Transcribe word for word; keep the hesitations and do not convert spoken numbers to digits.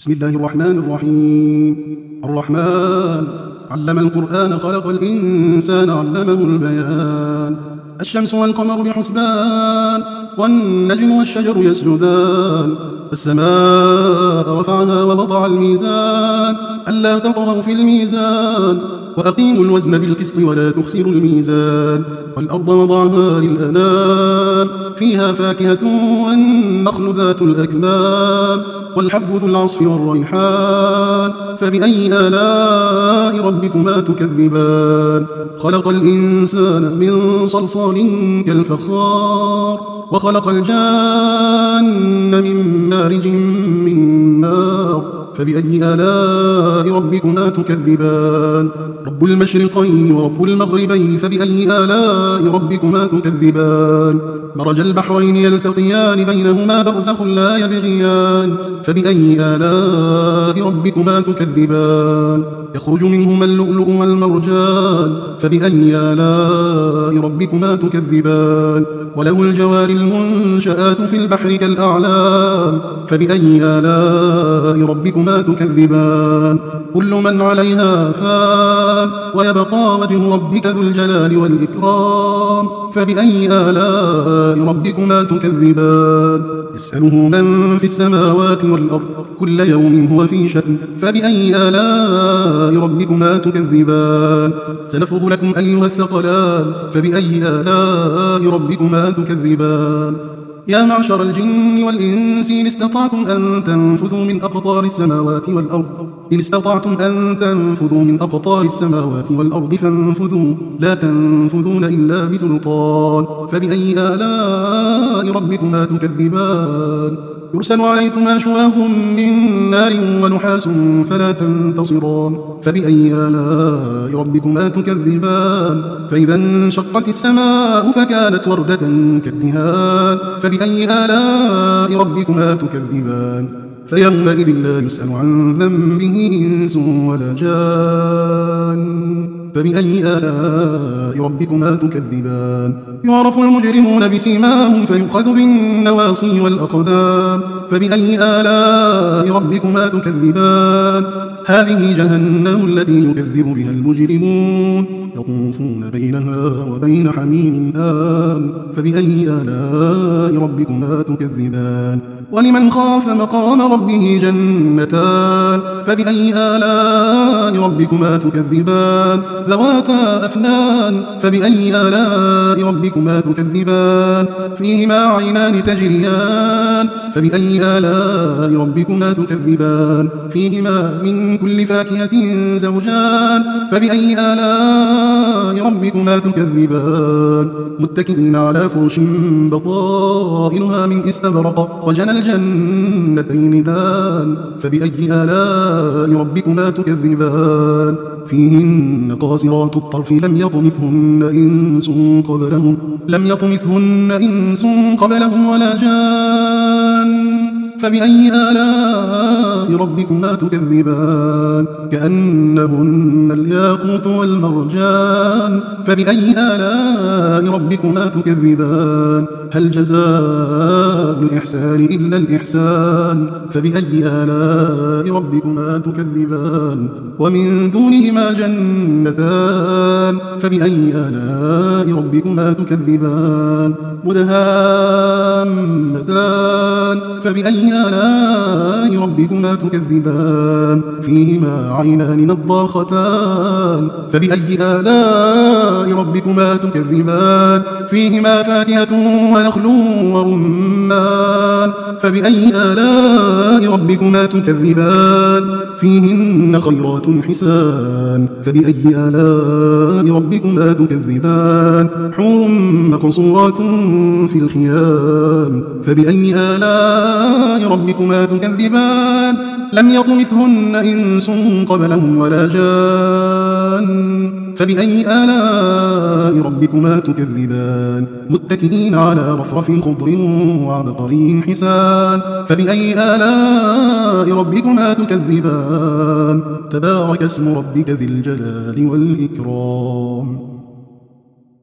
بسم الله الرحمن الرحيم. الرحمن علم القرآن خلق الإنسان علمه البيان. الشمس والقمر بحسبان والنجم والشجر يسجدان. السماء رفعها ووضع الميزان ألا تطغوا في الميزان وأقيموا الوزن بالقسط ولا تخسروا الميزان. والأرض وضعها للأنام فيها فاكهة والنخل ذات الأكمام والحب ذو العصف والريحان فبأي آلاء ربكما تكذبان. خلق الإنسان من صلصال كالفخار وخلق الجان من مارج من نار فبأي آلاء ربكما تكذبان. رب المشرقين ورب المغربين فبأي آلاء ربكما تكذبان. مرج البحرين يلتقيان بينهما برزخ لا يبغيان فبأي آلاء ربكما تكذبان. يخرج منهما اللؤلؤ والمرجان فبأي آلاء ربكما تكذبان. وله الجوار المنشآت في البحر كالأعلام فبأي آلاء ربكما تكذبان. كل من عليها فان ويبقى وجه ربك ذو الجلال والإكرام فبأي آلاء ربكما تكذبان. يسأله من في السماوات والأرض كل يوم هو في شأن فبأي آلاء ربكما تكذبان. سنفرغ لكم أيها الثقلان فبأي آلاء ربكما تكذبان. يا معشر الجن والإنس إن استطعتم أن تنفذوا من أقطار السماوات والأرض إن استطعتم أن تنفذوا من أقطار السماوات والأرض فانفذوا لا تنفذون إلا بسلطان فبأي آلاء ربكما تكذبان. يرسل عليكما شواظ من نار ونحاس فلا تنتصران فبأي آلاء ربكما تكذبان. فإذا انشقت السماء فكانت وردة كالدهان فبأي آلاء ربكما تكذبان. فيومئذ لا يسأل عن ذنبه إنس ولا جان فبأي آلاء ربكما تكذبان. يعرف المجرمون بسيماهم فيؤخذ بالنواصي والأقدام فبأي آلاء ربكما تكذبان. هذه جهنم التي يكذب بها المجرمون يطوفون بينها وبين حميم آن فبأي آلاء ربكما تكذبان. ولمن خاف مقام ربه جنتان فبأي آلاء ربكما تكذبان. ذواتا أفنان فبأي آلاء ربكما تكذبان. فيهما عينان تجريان فبأي آلاء ربكما تكذبان. فيهما من كل فاكهة زوجان فبأي آلاء ربكما تكذبان. متكئين على فرش بطائنها من استبرق وجنى الجنتين دان فبأي آلاء ربكما تكذبان. فيهن قاصرات الطرف لم يطمثهن إنس قبلهم لم يطمثهن إنس قبلهم ولا جان فبأي آلاء ربكما تكذبان. كأنهن الياقوت والمرجان فبأي آلاء ربكما تكذبان. هل جزاء الإحسان إلا الإحسان فبأي آلاء ربكما تكذبان. ومن دونهما جنتان فبأي آلاء ربكما تكذبان. مدهامتان فبأي آلاء ربكما تكذبان. فيهما عينان نضاختان فبأي آلاء ربكما تكذبان. فيهما فاكهة ونخل ورمان فبأي آلاء ربكما تكذبان. فيهن خيرات حسان فبأي آلاء ربكما تكذبان. حور مقصورات في الخيام فبأي آلاء ربكما تكذبان. لم يطمثهن إنس قبلهم ولا جان فبأي آلاء ربكما تكذبان. متكئين على رفرف خضر وعبقري حسان فبأي آلاء ربكما تكذبان. تبارك اسم ربك ذي الجلال والإكرام.